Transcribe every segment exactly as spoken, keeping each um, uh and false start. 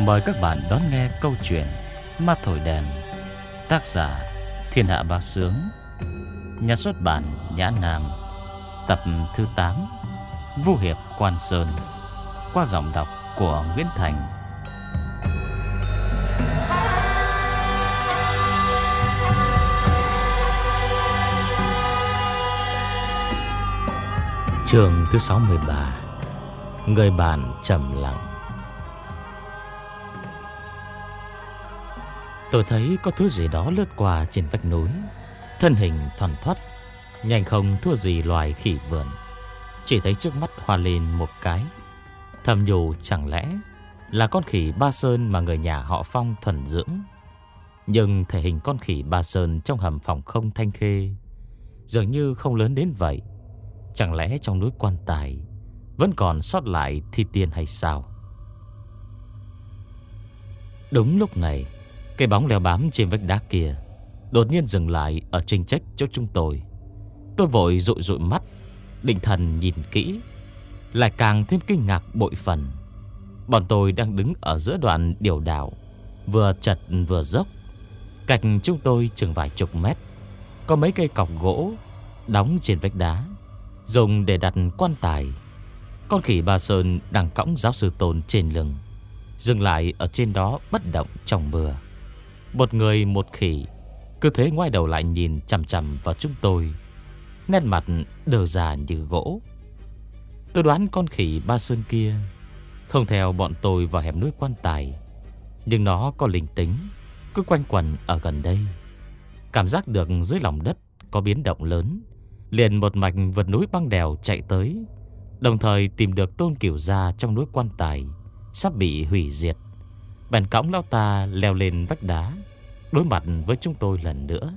Mời các bạn đón nghe câu chuyện Ma Thổi Đèn. Tác giả Thiên Hạ Bá Sướng. Nhà xuất bản Nhã Nam. Tập thứ tám, Vu Hiệp Quan Sơn. Qua giọng đọc của Nguyễn Thành. Chương thứ sáu mươi ba, Người bạn trầm lặng. Tôi thấy có thứ gì đó lướt qua trên vách núi, thân hình thoăn thoắt, nhanh không thua gì loài khỉ vườn. Chỉ thấy trước mắt hoa lên một cái, thầm nhủ chẳng lẽ là con khỉ Ba Sơn mà người nhà họ Phong thuần dưỡng. Nhưng thể hình con khỉ Ba Sơn trong hầm phòng không Thanh Khê dường như không lớn đến vậy. Chẳng lẽ trong núi Quan Tài vẫn còn sót lại thi tiên hay sao? Đúng lúc này, cái bóng leo bám trên vách đá kia đột nhiên dừng lại ở trên trách chỗ chúng tôi. Tôi vội dụi dụi mắt, định thần nhìn kỹ, lại càng thêm kinh ngạc bội phần. Bọn tôi đang đứng ở giữa đoạn điểu đảo, vừa chật vừa dốc. Cách chúng tôi chừng vài chục mét có mấy cây cọc gỗ đóng trên vách đá, dùng để đặt quan tài. Con khỉ Ba Sơn đang cõng giáo sư Tôn trên lưng, dừng lại ở trên đó bất động trong mưa. Một người một khỉ cứ thế ngoái đầu lại nhìn chằm chằm vào chúng tôi, nét mặt đờ già như gỗ. Tôi đoán con khỉ Ba Sơn kia không theo bọn tôi vào hẻm núi Quan Tài, nhưng nó có linh tính, cứ quanh quẩn ở gần đây. Cảm giác được dưới lòng đất có biến động lớn, liền một mạch vượt núi băng đèo chạy tới, đồng thời tìm được Tôn Cửu Gia trong núi Quan Tài sắp bị hủy diệt. Bèn cõng lão ta leo lên vách đá, đối mặt với chúng tôi lần nữa.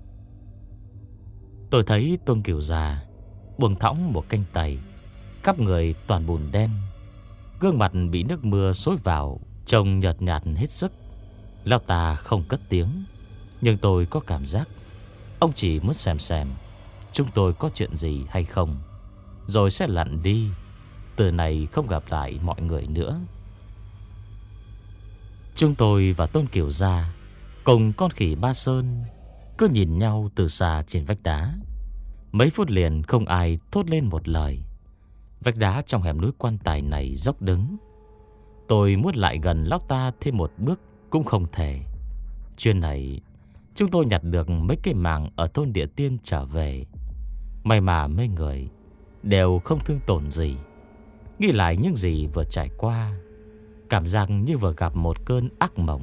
Tôi thấy Tôn Cửu Gia buông thõng một canh tay, khắp người toàn bùn đen, gương mặt bị nước mưa xối vào, trông nhợt nhạt hết sức. Lão ta không cất tiếng, nhưng tôi có cảm giác ông chỉ muốn xem xem chúng tôi có chuyện gì hay không, rồi sẽ lặn đi, từ này không gặp lại mọi người nữa. Chúng tôi và Tôn Cửu Gia cùng con khỉ Ba Sơn cứ nhìn nhau từ xa trên vách đá. Mấy phút liền không ai thốt lên một lời. Vách đá trong hẻm núi Quan Tài này dốc đứng, tôi muốn lại gần lão ta thêm một bước cũng không thể. Chuyến này chúng tôi nhặt được mấy cây màng ở thôn Địa Tiên trở về. May mà mấy người đều không thương tổn gì. Nghĩ lại những gì vừa trải qua, cảm giác như vừa gặp một cơn ác mộng.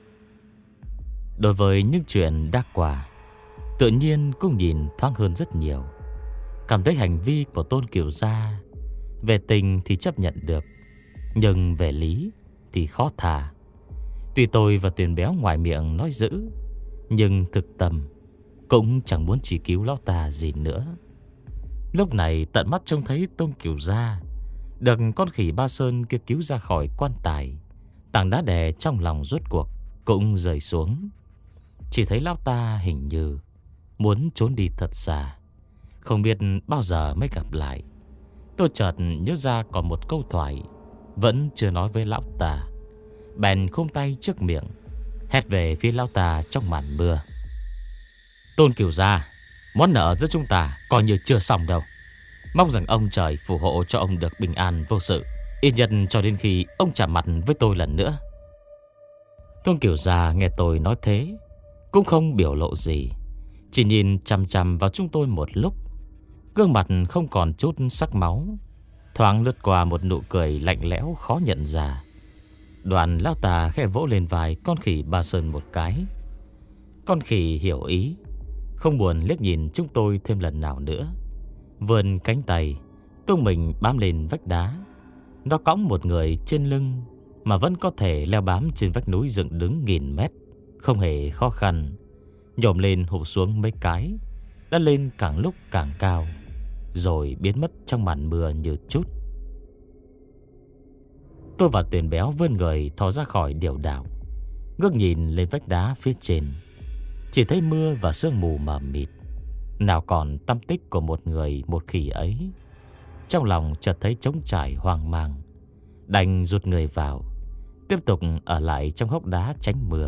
Đối với những chuyện đã qua, tự nhiên cũng nhìn thoáng hơn rất nhiều. Cảm thấy hành vi của Tôn Cửu Gia về tình thì chấp nhận được, nhưng về lý thì khó tha. Tuy tôi và Tuyền Béo ngoài miệng nói dữ, nhưng thực tâm cũng chẳng muốn chỉ cứu lão ta gì nữa. Lúc này tận mắt trông thấy Tôn Cửu Gia được con khỉ Ba Sơn kia cứu ra khỏi quan tài, tảng đá đè trong lòng rốt cuộc cũng rơi xuống. Chỉ thấy lão ta hình như muốn trốn đi thật xa, không biết bao giờ mới gặp lại. Tôi chợt nhớ ra còn một câu thoại vẫn chưa nói với lão ta, bèn khum tay trước miệng, hét về phía lão ta trong màn mưa: Tôn Cửu Gia, món nợ giữa chúng ta coi như chưa xong đâu. Mong rằng ông trời phù hộ cho ông được bình an vô sự, ít nhất cho đến khi ông chạm mặt với tôi lần nữa. Tôn Cửu Gia nghe tôi nói thế cũng không biểu lộ gì, chỉ nhìn chằm chằm vào chúng tôi một lúc. Gương mặt không còn chút sắc máu, thoáng lướt qua một nụ cười lạnh lẽo khó nhận ra. Đoàn lão ta khẽ vỗ lên vai con khỉ Ba Sơn một cái. Con khỉ hiểu ý, không buồn liếc nhìn chúng tôi thêm lần nào nữa, vươn cánh tay tung mình bám lên vách đá. Nó cõng một người trên lưng mà vẫn có thể leo bám trên vách núi dựng đứng nghìn mét, không hề khó khăn. Nhổm lên hụp xuống mấy cái, đã lên càng lúc càng cao, rồi biến mất trong màn mưa như chút. Tôi và Tuyền Béo vươn người thò ra khỏi điểu đảo, ngước nhìn lên vách đá phía trên. Chỉ thấy mưa và sương mù mờ mịt, nào còn tăm tích của một người một khỉ ấy. Trong lòng chợt thấy trống trải hoang mang, đành rụt người vào, tiếp tục ở lại trong hốc đá tránh mưa.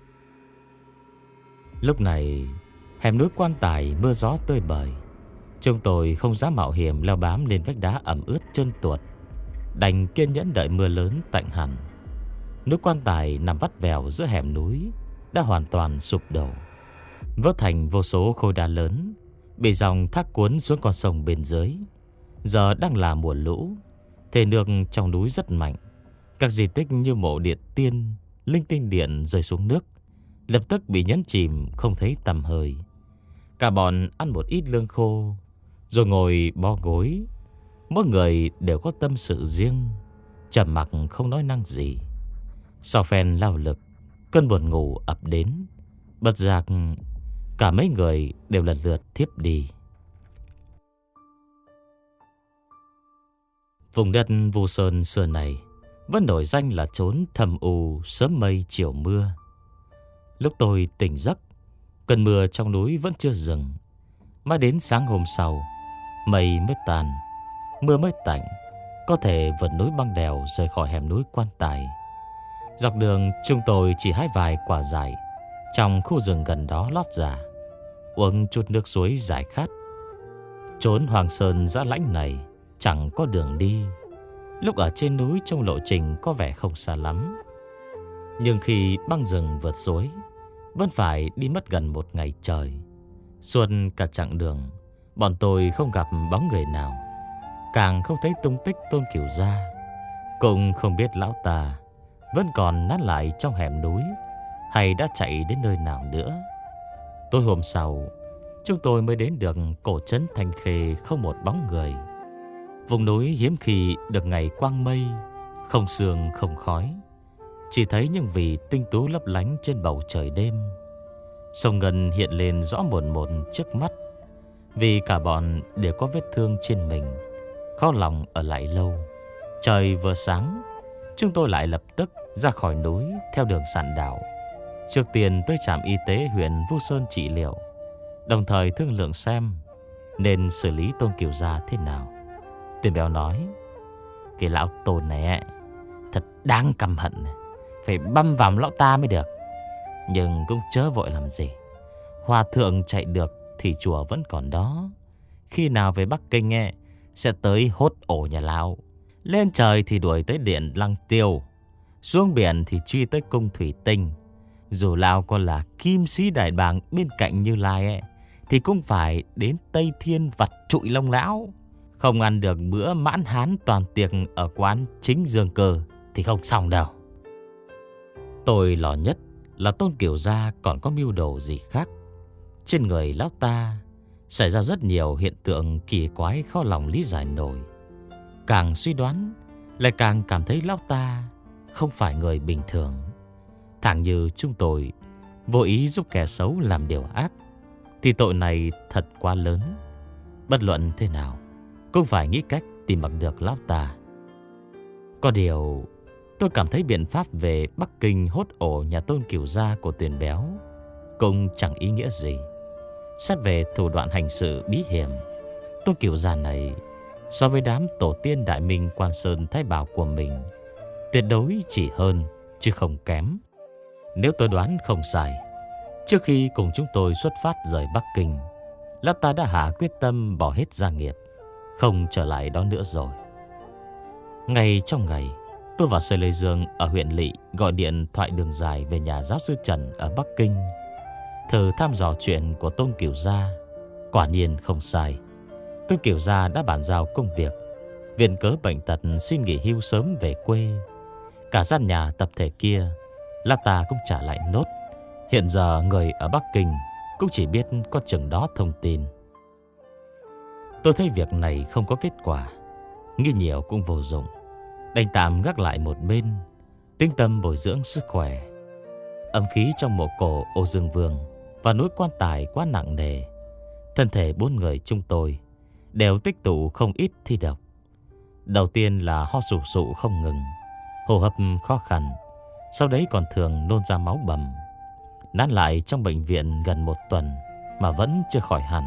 Lúc này hẻm núi Quan Tài mưa gió tơi bời. Chúng tôi không dám mạo hiểm leo bám lên vách đá ẩm ướt trơn tuột, đành kiên nhẫn đợi mưa lớn tạnh hẳn. Núi Quan Tài nằm vắt vẻo giữa hẻm núi đã hoàn toàn sụp đổ, vỡ thành vô số khối đá lớn, bị dòng thác cuốn xuống con sông bên dưới. Giờ đang là mùa lũ, thể nước trong núi rất mạnh. Các di tích như mộ Điện Tiên, linh tinh điện rơi xuống nước, lập tức bị nhấn chìm không thấy tăm hơi. Cả bọn ăn một ít lương khô, rồi ngồi bó gối. Mỗi người đều có tâm sự riêng, trầm mặc không nói năng gì. Sau phen lao lực, cơn buồn ngủ ập đến. Bất giác cả mấy người đều lần lượt thiếp đi. Vùng đất Vu Sơn xưa này vẫn nổi danh là chốn thầm u sớm mây chiều mưa. Lúc tôi tỉnh giấc, cơn mưa trong núi vẫn chưa dừng. Mãi đến sáng hôm sau, mây mới tàn, mưa mới tạnh, có thể vượt núi băng đèo rời khỏi hẻm núi Quan Tài. Dọc đường chúng tôi chỉ hái vài quả dại trong khu rừng gần đó lót giả, uống chút nước suối giải khát. Chốn Hoàng Sơn dã lãnh này chẳng có đường đi. Lúc ở trên núi trong lộ trình có vẻ không xa lắm, nhưng khi băng rừng vượt suối vẫn phải đi mất gần một ngày trời. Suốt cả chặng đường, bọn tôi không gặp bóng người nào, càng không thấy tung tích Tôn Cửu Gia. Cũng không biết lão ta vẫn còn nán lại trong hẻm núi hay đã chạy đến nơi nào nữa. Tối hôm sau, chúng tôi mới đến được cổ trấn Thanh Khê không một bóng người. Vùng núi hiếm khi được ngày quang mây, không sương không khói, chỉ thấy những vì tinh tú lấp lánh trên bầu trời đêm. Sông Ngân hiện lên rõ mồn một trước mắt. Vì cả bọn đều có vết thương trên mình, khó lòng ở lại lâu. Trời vừa sáng, chúng tôi lại lập tức ra khỏi núi theo đường sạn đảo, trước tiên tới trạm y tế huyện Vu Sơn trị liệu, đồng thời thương lượng xem nên xử lý Tôn Cửu Gia thế nào. Tuyển béo nói: cái lão Tôn này thật đáng căm hận, phải băm vào lão ta mới được. Nhưng cũng chớ vội làm gì, hòa thượng chạy được thì chùa vẫn còn đó. Khi nào về Bắc Kinh ấy, sẽ tới hốt ổ nhà lão. Lên trời thì đuổi tới điện Lăng Tiêu, xuống biển thì truy tới cung Thủy Tinh. Dù lão còn là kim sĩ đại bàng bên cạnh Như Lai ấy, thì cũng phải đến Tây Thiên vặt trụi lông lão. Không ăn được bữa mãn hán toàn tiệc ở quán Chính Dương Cơ thì không xong đâu. Tôi lo nhất là Tôn Cửu Gia còn có mưu đồ gì khác. Trên người lão ta xảy ra rất nhiều hiện tượng kỳ quái khó lòng lý giải nổi. Càng suy đoán, lại càng cảm thấy lão ta không phải người bình thường. Thẳng như chúng tôi vô ý giúp kẻ xấu làm điều ác, thì tội này thật quá lớn. Bất luận thế nào, cũng phải nghĩ cách tìm bằng được lão ta. Có điều, tôi cảm thấy biện pháp về Bắc Kinh hốt ổ nhà Tôn Cửu Gia của Tuyền Béo cũng chẳng ý nghĩa gì. Xét về thủ đoạn hành sự bí hiểm, Tôn Cửu Gia này so với đám tổ tiên Đại Minh Quan Sơn Thái Bảo của mình tuyệt đối chỉ hơn chứ không kém. Nếu tôi đoán không sai, trước khi cùng chúng tôi xuất phát rời Bắc Kinh, lão ta đã hạ quyết tâm bỏ hết gia nghiệp, không trở lại đó nữa rồi. Ngay trong ngày, tôi và Sơ Lê Dương ở huyện Lỵ gọi điện thoại đường dài về nhà giáo sư Trần ở Bắc Kinh, thử thăm dò chuyện của Tôn Cửu Gia. Quả nhiên không sai, Tôn Cửu Gia đã bàn giao công việc, viện cớ bệnh tật xin nghỉ hưu sớm về quê. Cả gian nhà tập thể kia lão ta cũng trả lại nốt. Hiện giờ người ở Bắc Kinh cũng chỉ biết có chừng đó thông tin. Tôi thấy việc này không có kết quả, nghĩ nhiều cũng vô dụng, đành tạm gác lại một bên, tinh tâm bồi dưỡng sức khỏe. Âm khí trong mộ cổ Ô Dương Vương và núi Quan Tài quá nặng nề, thân thể bốn người chúng tôi đều tích tụ không ít thi độc. Đầu tiên là ho sù sụ không ngừng, hô hấp khó khăn, sau đấy còn thường nôn ra máu bầm. Nán lại trong bệnh viện gần một tuần mà vẫn chưa khỏi hẳn.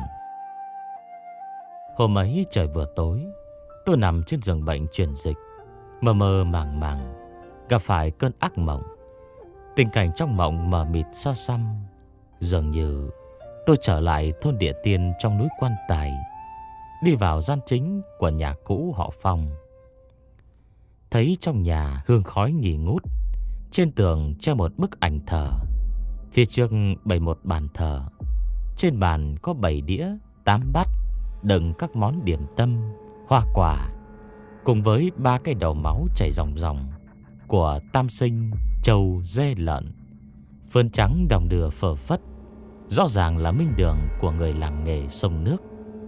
Hôm ấy trời vừa tối, tôi nằm trên giường bệnh truyền dịch, mơ mơ màng màng, gặp phải cơn ác mộng. Tình cảnh trong mộng mờ mịt xa xăm, dường như tôi trở lại thôn Địa Tiên trong núi Quan Tài, đi vào gian chính của nhà cũ họ Phong. Thấy trong nhà hương khói nghi ngút, trên tường treo một bức ảnh thờ, phía trước bày một bàn thờ. Trên bàn có bảy đĩa, tám bát đựng các món điểm tâm, hoa quả, cùng với ba cái đầu máu chảy ròng ròng của tam sinh, trâu, dê, lợn. Phơn trắng đồng đưa phờ phất, rõ ràng là minh đường của người làm nghề sông nước.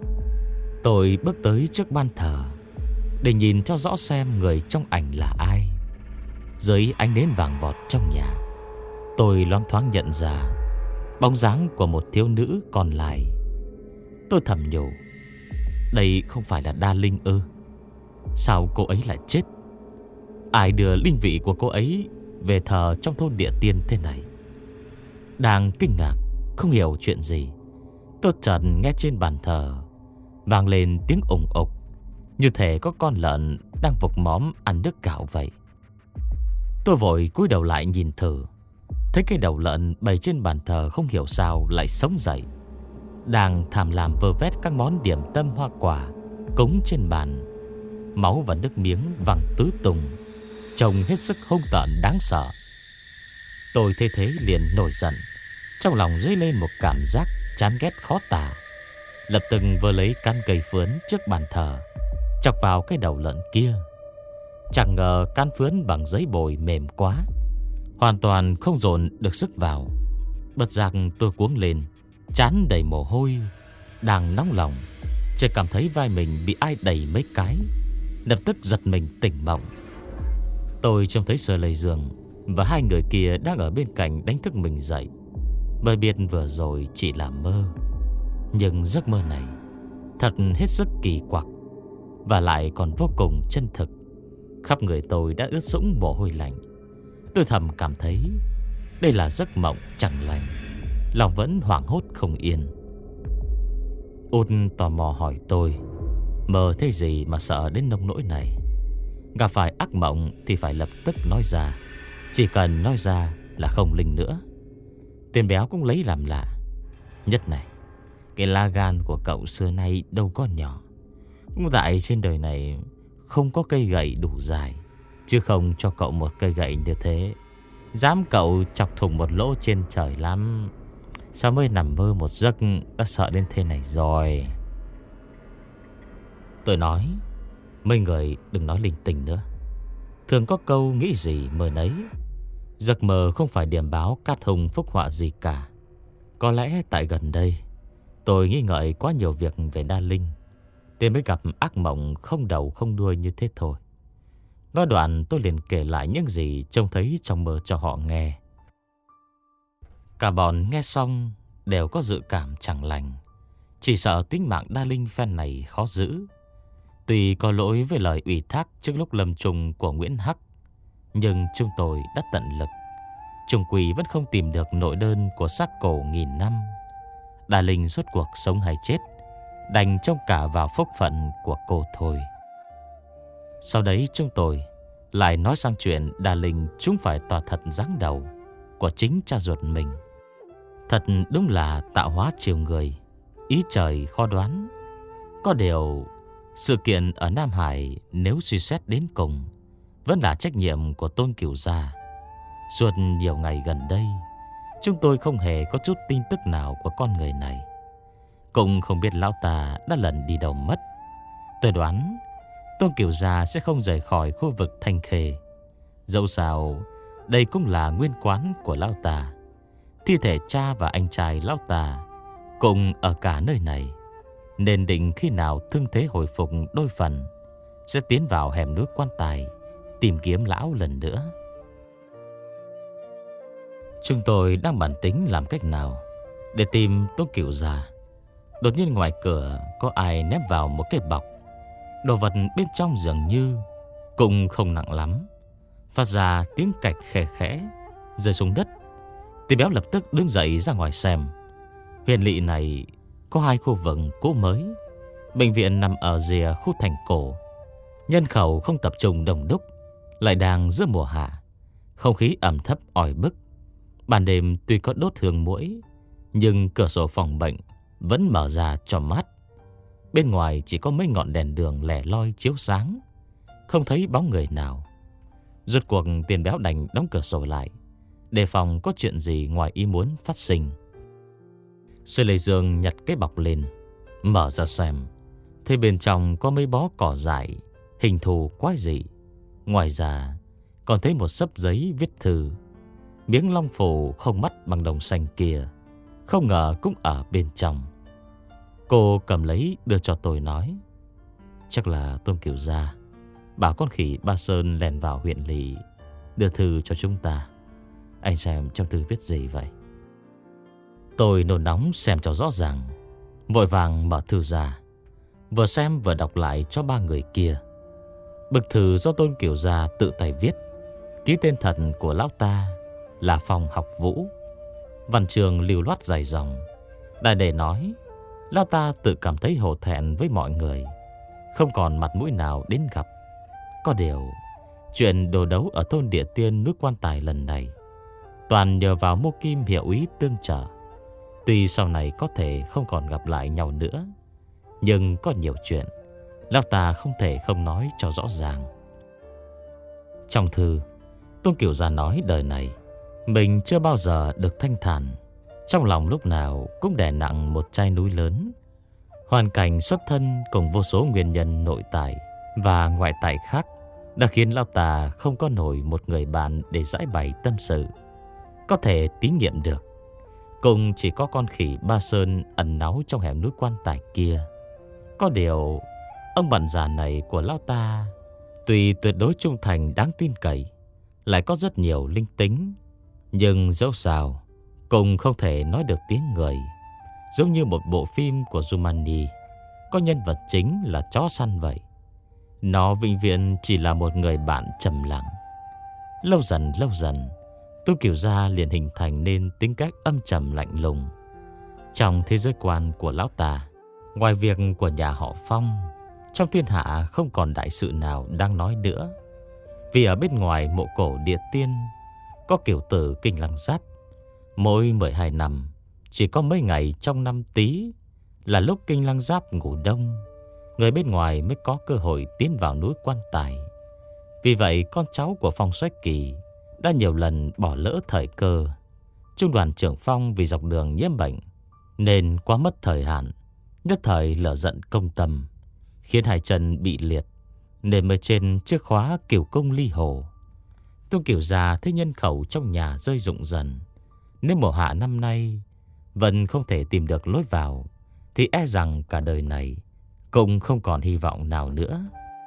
Tôi bước tới trước ban thờ để nhìn cho rõ xem người trong ảnh là ai. Dưới ánh nến vàng vọt trong nhà, tôi loáng thoáng nhận ra bóng dáng của một thiếu nữ còn lại. Tôi thầm nhủ, đây không phải là Đa Linh ư? Sao cô ấy lại chết? Ai đưa linh vị của cô ấy về thờ trong thôn Địa Tiên thế này? Đang kinh ngạc không hiểu chuyện gì, tôi chợt nghe trên bàn thờ vang lên tiếng ủng ục, như thể có con lợn đang vục móm ăn nước gạo vậy. Tôi vội cúi đầu lại nhìn thử, thấy cái đầu lợn bày trên bàn thờ không hiểu sao lại sống dậy, đang thàm làm vơ vét các món điểm tâm hoa quả cúng trên bàn. Máu và nước miếng văng tứ tung, trông hết sức hung tợn đáng sợ. Tôi thấy thế liền nổi giận, trong lòng dấy lên một cảm giác chán ghét khó tả. Lập tức vừa lấy căn cây phướn trước bàn thờ chọc vào cái đầu lợn kia. Chẳng ngờ can phướn bằng giấy bồi mềm quá, hoàn toàn không dồn được sức vào. Bất giác tôi cuống lên, trán đầy mồ hôi. Đang nóng lòng, chỉ cảm thấy vai mình bị ai đẩy mấy cái, lập tức giật mình tỉnh mộng. Tôi trông thấy Sơ Lây Dương và hai người kia đang ở bên cạnh đánh thức mình dậy. Mới biết vừa rồi chỉ là mơ, nhưng giấc mơ này thật hết sức kỳ quặc, và lại còn vô cùng chân thực. Khắp người tôi đã ướt sũng mồ hôi lạnh. Tôi thầm cảm thấy đây là giấc mộng chẳng lành, lòng vẫn hoảng hốt không yên. Út tò mò hỏi tôi, mơ thấy gì mà sợ đến nông nỗi này? Gặp phải ác mộng thì phải lập tức nói ra, chỉ cần nói ra là không linh nữa. Tên béo cũng lấy làm lạ. Nhất này, cái lá gan của cậu xưa nay đâu có nhỏ. Cũng tại trên đời này không có cây gậy đủ dài, chứ không cho cậu một cây gậy như thế, dám cậu chọc thủng một lỗ trên trời lắm. Sao mới nằm mơ một giấc đã sợ đến thế này rồi? Tôi nói, mấy người đừng nói linh tinh nữa. Thường có câu nghĩ gì mơ nấy. Giấc mơ không phải điểm báo cát hùng phúc họa gì cả. Có lẽ tại gần đây tôi nghi ngợi quá nhiều việc về Đa Linh, nên mới gặp ác mộng không đầu không đuôi như thế thôi. Nói đoạn tôi liền kể lại những gì trông thấy trong mơ cho họ nghe. Cả bọn nghe xong đều có dự cảm chẳng lành, chỉ sợ tính mạng Đa Linh phen này khó giữ. Tuy có lỗi với lời ủy thác trước lúc lâm chung của Nguyễn Hắc, nhưng chúng tôi đã tận lực, chung quy vẫn không tìm được nội đơn của xác cổ nghìn năm. Đa Linh rốt cuộc sống hay chết, đành trông cả vào phúc phận của cô thôi. Sau đấy chúng tôi lại nói sang chuyện Đa Linh chúng phải tòa thật dáng đầu của chính cha ruột mình. Thật đúng là tạo hóa chiều người, ý trời khó đoán. Có điều sự kiện ở Nam Hải nếu suy xét đến cùng vẫn là trách nhiệm của Tôn Cửu gia. Suốt nhiều ngày gần đây, chúng tôi không hề có chút tin tức nào của con người này, cũng không biết lão ta đã lần đi đâu mất. Tôi đoán Tôn Cửu gia sẽ không rời khỏi khu vực Thanh Khê. Dẫu sao đây cũng là nguyên quán của lão ta. Thi thể cha và anh trai lão ta cùng ở cả nơi này, nên định khi nào thương thế hồi phục đôi phần sẽ tiến vào hẻm núi Quan Tài tìm kiếm lão lần nữa. Chúng tôi đang bàn tính làm cách nào để tìm Tôn Cửu gia. Đột nhiên ngoài cửa có ai ném vào một cái bọc. Đồ vật bên trong dường như cũng không nặng lắm, phát ra tiếng cạch khẽ khẽ rơi xuống đất. Tên béo lập tức đứng dậy ra ngoài xem. Huyện lỵ này có hai khu vực cũ mới. Bệnh viện nằm ở rìa khu thành cổ, nhân khẩu không tập trung đông đúc, lại đang giữa mùa hạ, Không khí ẩm thấp oi bức. Ban đêm tuy có đốt hương muỗi, nhưng cửa sổ phòng bệnh vẫn mở ra cho mát. Bên ngoài chỉ có mấy ngọn đèn đường lẻ loi chiếu sáng, không thấy bóng người nào. Rốt cuộc Tiền Béo đành đóng cửa sổ lại, đề phòng có chuyện gì ngoài ý muốn phát sinh. Xuôi Lê Dương nhặt cái bọc lên, mở ra xem, thấy bên trong có mấy bó cỏ dại, hình thù quái dị. Ngoài ra còn thấy một xấp giấy viết thư. Miếng long phù không mắt bằng đồng xanh kia không ngờ cũng ở bên trong. Cô cầm lấy đưa cho tôi nói: chắc là Tôn Kiều Gia bảo con khỉ Ba Sơn lèn vào huyện lỵ đưa thư cho chúng ta. Anh xem trong thư viết gì vậy? Tôi nôn nóng xem cho rõ ràng, vội vàng mở thư ra, vừa xem vừa đọc lại cho ba người kia. Bức thư do Tôn Kiều Gia tự tay viết, ký tên thật của lão ta là Phong Học Vũ. Văn chương lưu loát dài dòng, đại để nói lão ta tự cảm thấy hổ thẹn với mọi người, không còn mặt mũi nào đến gặp. Có điều chuyện đồ đấu ở thôn Địa Tiên núi Quan Tài lần này toàn nhờ vào Mô Kim hiệu úy tương trợ. Tuy sau này có thể không còn gặp lại nhau nữa, nhưng có nhiều chuyện lão ta không thể không nói cho rõ ràng. Trong thư, Tôn Kiều Gia nói đời này mình chưa bao giờ được thanh thản, trong lòng lúc nào cũng đè nặng một chai núi lớn. Hoàn cảnh xuất thân cùng vô số nguyên nhân nội tại và ngoại tại khác đã khiến lão ta không có nổi một người bạn để giải bày tâm sự, có thể tín nhiệm được. Cùng chỉ có con khỉ Ba Sơn ẩn náu trong hẻm núi Quan Tài kia. Có điều ông bạn già này của lão ta tuy tuyệt đối trung thành đáng tin cậy, lại có rất nhiều linh tính, nhưng dẫu sao cùng không thể nói được tiếng người. Giống như một bộ phim của Jumanji có nhân vật chính là chó săn vậy. Nó vĩnh viễn chỉ là một người bạn trầm lặng. Lâu dần lâu dần, Tôn Kiều Gia liền hình thành nên tính cách âm trầm lạnh lùng. Trong thế giới quan của lão ta, ngoài việc của nhà họ Phong, trong thiên hạ không còn đại sự nào đang nói nữa. Vì ở bên ngoài mộ cổ Địa Tiên có kiểu tử Kinh Lăng Giáp. Mỗi mười hai năm, chỉ có mấy ngày trong năm Tý là lúc Kinh Lăng Giáp ngủ đông, người bên ngoài mới có cơ hội tiến vào núi Quan Tài. Vì vậy con cháu của Phong Xoách Kỳ đã nhiều lần bỏ lỡ thời cơ. Trung đoàn trưởng Phong vì dọc đường nhiễm bệnh nên quá mất thời hạn, nhất thời lở giận công tâm, khiến hai chân bị liệt, nên mới trên chiếc khóa Kiều Cung ly hồ. Tôn Kiều Gia thấy nhân khẩu trong nhà rơi rụng dần. Nếu mùa hạ năm nay vẫn không thể tìm được lối vào, thì e rằng cả đời này cũng không còn hy vọng nào nữa.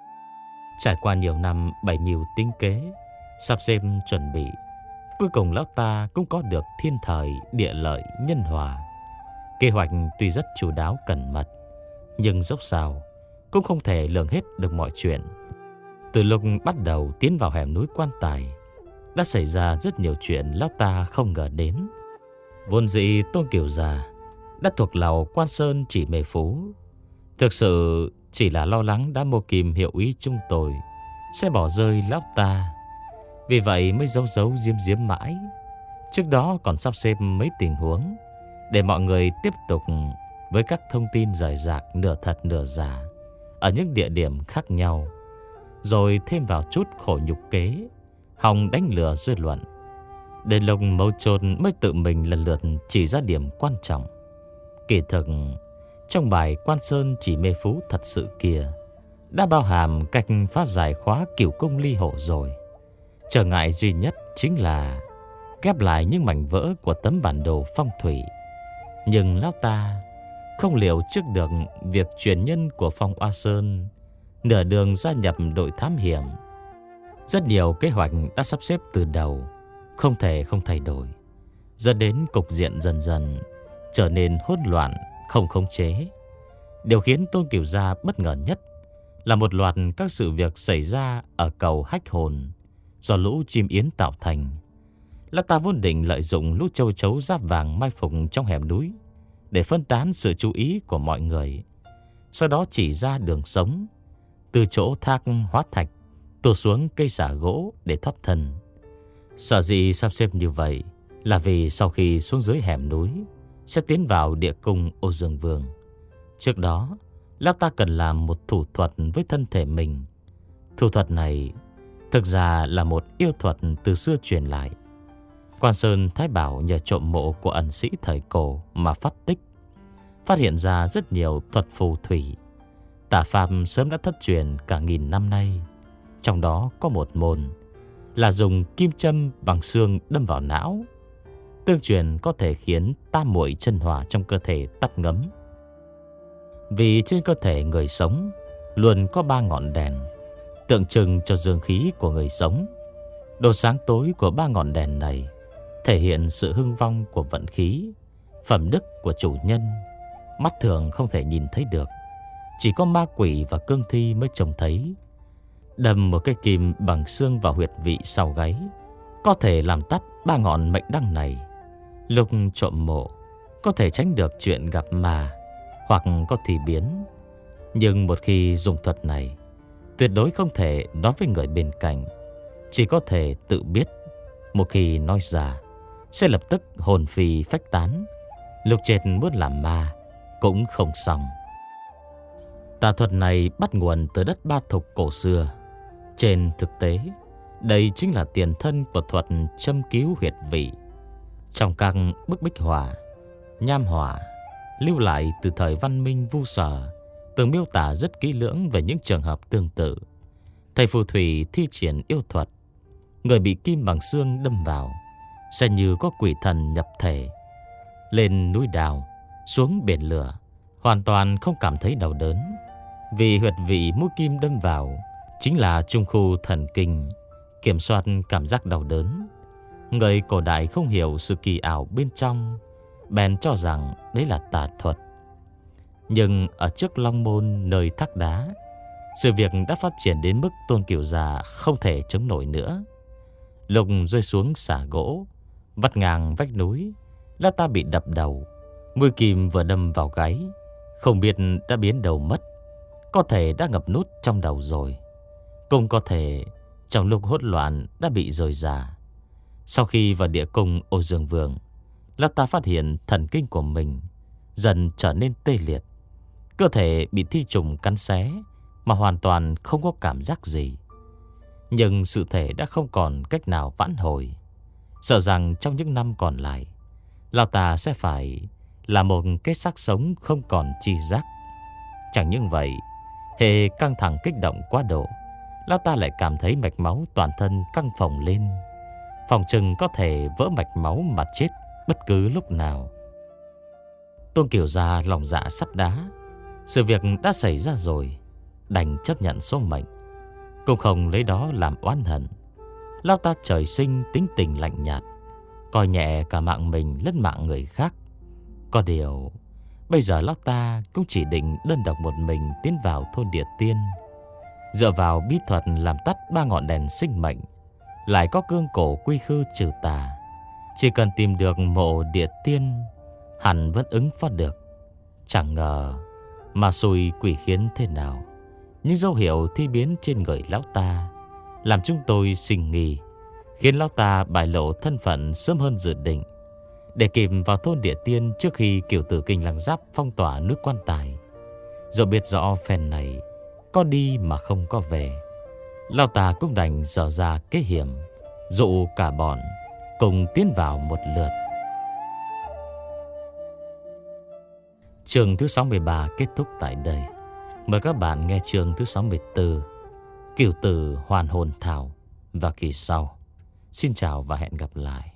Trải qua nhiều năm bày mưu tính kế, sắp xếp chuẩn bị, cuối cùng lão ta cũng có được thiên thời địa lợi nhân hòa. Kế hoạch tuy rất chu đáo cẩn mật, nhưng dốc sao cũng không thể lường hết được mọi chuyện. Từ lúc bắt đầu tiến vào hẻm núi Quan Tài, đã xảy ra rất nhiều chuyện lão ta không ngờ đến. Vốn dĩ Tôn Kiều Gia đã thuộc lầu Quan Sơn chỉ mê phú, thực sự chỉ là lo lắng đã Mô Kim hiệu úy chúng tôi sẽ bỏ rơi lão ta. Vì vậy mới giấu giấu giếm giếm mãi. Trước đó còn sắp xếp mấy tình huống để mọi người tiếp tục với các thông tin rời rạc nửa thật nửa giả ở những địa điểm khác nhau, rồi thêm vào chút khổ nhục kế hòng đánh lừa dư luận. Đến lúc mấu chốt mới tự mình lần lượt chỉ ra điểm quan trọng. Kỳ thực trong bài Quan Sơn chỉ mê phú thật sự kia đã bao hàm cách phá giải khóa Cửu Cung ly hộ rồi. Trở ngại duy nhất chính là ghép lại những mảnh vỡ của tấm bản đồ phong thủy. Nhưng lão ta không liệu trước được việc truyền nhân của Phong Oa Sơn nửa đường gia nhập đội thám hiểm. Rất nhiều kế hoạch đã sắp xếp từ đầu không thể không thay đổi, dẫn đến cục diện dần dần trở nên hỗn loạn không khống chế. Điều khiến Tôn Kiều Gia bất ngờ nhất là một loạt các sự việc xảy ra ở cầu Hách Hồn do lũ chim yến tạo thành. Lão ta vốn định lợi dụng lũ châu chấu giáp vàng mai phục trong hẻm núi để phân tán sự chú ý của mọi người, sau đó chỉ ra đường sống từ chỗ thác hóa thạch tụt xuống cây xả gỗ để thoát thân. Sở dĩ sắp xếp như vậy là vì sau khi xuống dưới hẻm núi sẽ tiến vào địa cung Ô Dương Vương. Trước đó, lão ta cần làm một thủ thuật với thân thể mình. Thủ thuật này thực ra là một yêu thuật từ xưa truyền lại. Quan Sơn Thái Bảo nhờ trộm mộ của ẩn sĩ thời cổ mà phát tích, phát hiện ra rất nhiều thuật phù thủy. Tà pháp sớm đã thất truyền cả nghìn năm nay. Trong đó có một môn là dùng kim châm bằng xương đâm vào não. Tương truyền có thể khiến tam muội chân hỏa trong cơ thể tắt ngấm. Vì trên cơ thể người sống luôn có ba ngọn đèn, tượng trưng cho dương khí của người sống. Độ sáng tối của ba ngọn đèn này thể hiện sự hưng vong của vận khí, phẩm đức của chủ nhân. Mắt thường không thể nhìn thấy được, chỉ có ma quỷ và cương thi mới trông thấy. Đâm một cây kim bằng xương vào huyệt vị sau gáy có thể làm tắt ba ngọn mệnh đăng này. Lúc trộm mộ có thể tránh được chuyện gặp ma hoặc có thì biến. Nhưng một khi dùng thuật này, tuyệt đối không thể nói với người bên cạnh, chỉ có thể tự biết. Một khi nói ra sẽ lập tức hồn phi phách tán, lúc chết muốn làm ma cũng không xong. Tà thuật này bắt nguồn từ đất Ba Thục cổ xưa. Trên thực tế, đây chính là tiền thân của thuật châm cứu huyệt vị. Trong các bức bích họa, nham họa lưu lại từ thời văn minh Vu Sở từng miêu tả rất kỹ lưỡng về những trường hợp tương tự. Thầy phù thủy thi triển yêu thuật, người bị kim bằng xương đâm vào sẽ như có quỷ thần nhập thể. Lên núi đào, xuống biển lửa, hoàn toàn không cảm thấy đau đớn. Vì huyệt vị mũi kim đâm vào chính là trung khu thần kinh, kiểm soát cảm giác đau đớn. Người cổ đại không hiểu sự kỳ ảo bên trong, bèn cho rằng đấy là tà thuật. Nhưng ở trước Long Môn nơi thác đá, sự việc đã phát triển đến mức Tôn Kiều Già không thể chống nổi nữa. Lục rơi xuống xả gỗ, vắt ngang vách núi, lão ta bị đập đầu. Mũi kim vừa đâm vào gáy, không biết đã biến đầu mất. Có thể đã ngập nút trong đầu rồi, cũng có thể trong lúc hỗn loạn đã bị rời rà. Sau khi vào địa cung Ô Dương Vương, lão ta phát hiện thần kinh của mình dần trở nên tê liệt. Cơ thể bị thi trùng cắn xé mà hoàn toàn không có cảm giác gì. Nhưng sự thể đã không còn cách nào vãn hồi. Sợ rằng trong những năm còn lại, lão ta sẽ phải là một cái xác sống không còn chi giác. Chẳng những vậy, hễ căng thẳng kích động quá độ, lão ta lại cảm thấy mạch máu toàn thân căng phồng lên, phòng chừng có thể vỡ mạch máu mà chết bất cứ lúc nào. Tôn Kiều Gia lòng dạ sắt đá. Sự việc đã xảy ra rồi, đành chấp nhận số mệnh, cũng không lấy đó làm oán hận. Lão ta trời sinh tính tình lạnh nhạt, coi nhẹ cả mạng mình lẫn mạng người khác. Có điều bây giờ lão ta cũng chỉ định đơn độc một mình tiến vào thôn Địa Tiên, dựa vào bí thuật làm tắt ba ngọn đèn sinh mệnh, lại có cương cổ quy khư trừ tà. Chỉ cần tìm được mộ Địa Tiên, hẳn vẫn ứng phó được. Chẳng ngờ mà xui quỷ khiến thế nào, những dấu hiệu thi biến trên người lão ta làm chúng tôi sinh nghi, khiến lão ta bại lộ thân phận sớm hơn dự định, để kịp vào thôn Địa Tiên trước khi Cửu Tử Kinh Lăng Giáp phong tỏa nước quan tài. Rồi biết rõ phen này có đi mà không có về, lão ta cũng đành dở ra kế hiểm, dụ cả bọn cùng tiến vào một lượt. Chương thứ sáu mươi ba kết thúc tại đây. Mời các bạn nghe chương thứ sáu mươi tư, Cửu Tử Hoàn Hồn Thảo, và kỳ sau. Xin chào và hẹn gặp lại.